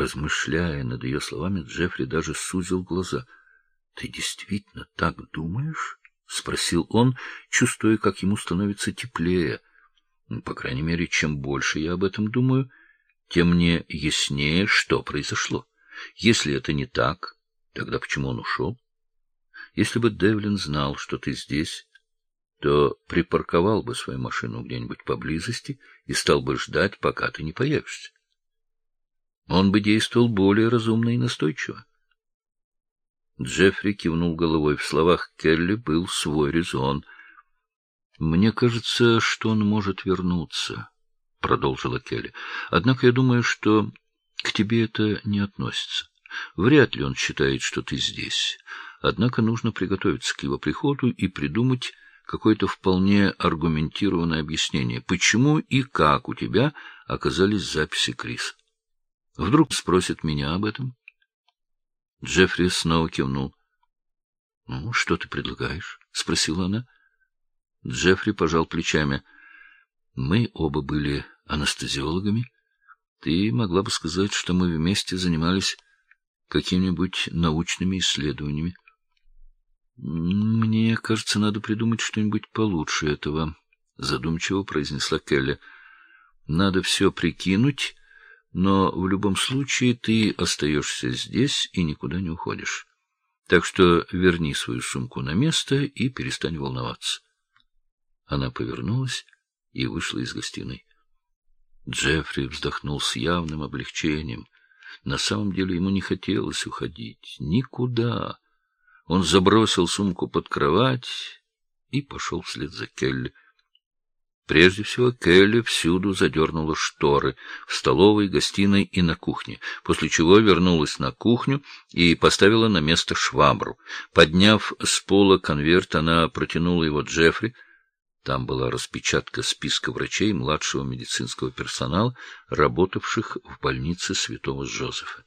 Размышляя над ее словами, Джеффри даже сузил глаза. — Ты действительно так думаешь? — спросил он, чувствуя, как ему становится теплее. — По крайней мере, чем больше я об этом думаю, тем мне яснее, что произошло. Если это не так, тогда почему он ушел? Если бы Девлин знал, что ты здесь, то припарковал бы свою машину где-нибудь поблизости и стал бы ждать, пока ты не появишься. Он бы действовал более разумно и настойчиво. Джеффри кивнул головой. В словах Келли был свой резон. — Мне кажется, что он может вернуться, — продолжила Келли. — Однако я думаю, что к тебе это не относится. Вряд ли он считает, что ты здесь. Однако нужно приготовиться к его приходу и придумать какое-то вполне аргументированное объяснение, почему и как у тебя оказались записи Криса. Вдруг спросит меня об этом? Джеффри снова кивнул. — Ну, что ты предлагаешь? — спросила она. Джеффри пожал плечами. — Мы оба были анестезиологами. Ты могла бы сказать, что мы вместе занимались какими-нибудь научными исследованиями. — Мне кажется, надо придумать что-нибудь получше этого, — задумчиво произнесла Келли. — Надо все прикинуть, но в любом случае ты остаешься здесь и никуда не уходишь. Так что верни свою сумку на место и перестань волноваться. Она повернулась и вышла из гостиной. Джеффри вздохнул с явным облегчением. На самом деле ему не хотелось уходить. Никуда. Он забросил сумку под кровать и пошел вслед за Келли. Прежде всего, Келли всюду задернула шторы, в столовой, гостиной и на кухне, после чего вернулась на кухню и поставила на место швабру. Подняв с пола конверт, она протянула его Джеффри. Там была распечатка списка врачей младшего медицинского персонала, работавших в больнице Святого Жозефа.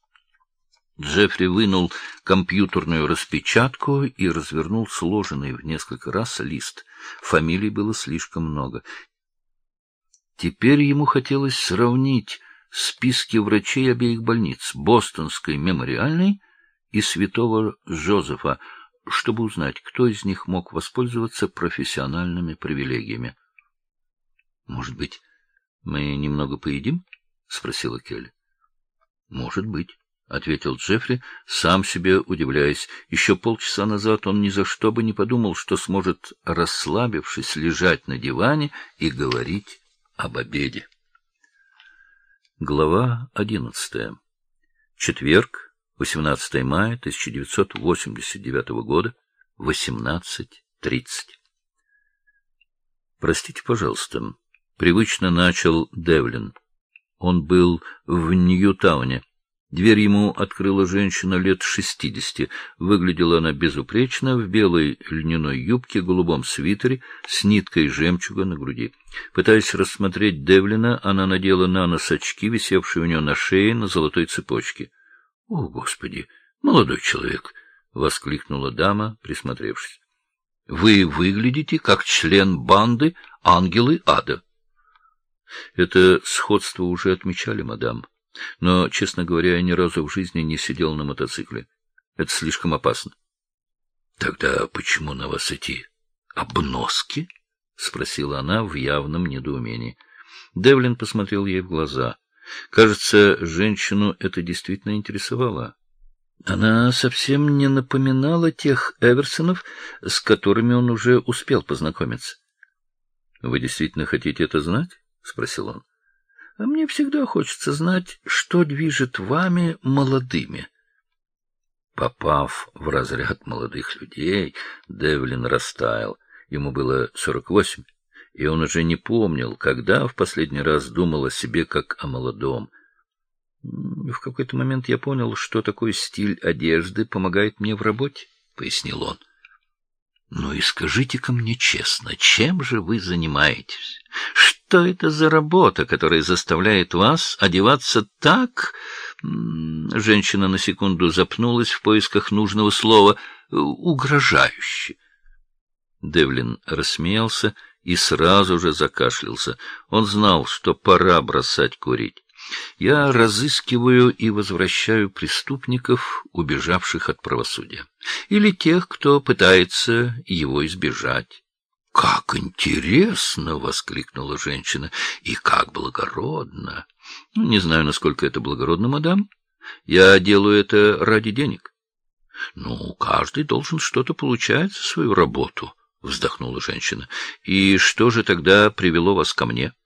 Джеффри вынул компьютерную распечатку и развернул сложенный в несколько раз лист. Фамилий было слишком много. Теперь ему хотелось сравнить списки врачей обеих больниц, Бостонской мемориальной и Святого Жозефа, чтобы узнать, кто из них мог воспользоваться профессиональными привилегиями. — Может быть, мы немного поедим? — спросила Келли. — Может быть, — ответил Джеффри, сам себе удивляясь. Еще полчаса назад он ни за что бы не подумал, что сможет, расслабившись, лежать на диване и говорить об обеде. Глава 11. Четверг, 18 мая 1989 года, 18:30. «Простите, пожалуйста», — привычно начал Девлин. Он был в Ньютауне. Дверь ему открыла женщина лет 60. Выглядела она безупречно, в белой льняной юбке, голубом свитере, с ниткой жемчуга на груди. Пытаясь рассмотреть Девлина, она надела на нос очки, висевшие у нее на шее на золотой цепочке. — О, Господи, молодой человек! — воскликнула дама, присмотревшись. — Вы выглядите как член банды «Ангелы ада». — Это сходство уже отмечали, мадам. Но, честно говоря, я ни разу в жизни не сидел на мотоцикле. Это слишком опасно. — Тогда почему на вас эти обноски? — спросила она в явном недоумении. Девлин посмотрел ей в глаза. Кажется, женщину это действительно интересовало. Она совсем не напоминала тех Эверсонов, с которыми он уже успел познакомиться. — Вы действительно хотите это знать? — спросил он. — А мне всегда хочется знать, что движет вами молодыми. Попав в разряд молодых людей, Девлин растаял. Ему было 48, и он уже не помнил, когда в последний раз думал о себе как о молодом. В какой-то момент я понял, что такой стиль одежды помогает мне в работе, — пояснил он. Ну и скажите-ка мне честно, чем же вы занимаетесь? Что это за работа, которая заставляет вас одеваться так... Женщина на секунду запнулась в поисках нужного слова. Угрожающе. Девлин рассмеялся и сразу же закашлялся. Он знал, что пора бросать курить. Я разыскиваю и возвращаю преступников, убежавших от правосудия, или тех, кто пытается его избежать. — Как интересно! — воскликнула женщина. — И как благородно! — Не знаю, насколько это благородно, мадам. Я делаю это ради денег. — Ну, каждый должен что-то получать за свою работу, — вздохнула женщина. — И что же тогда привело вас ко мне? —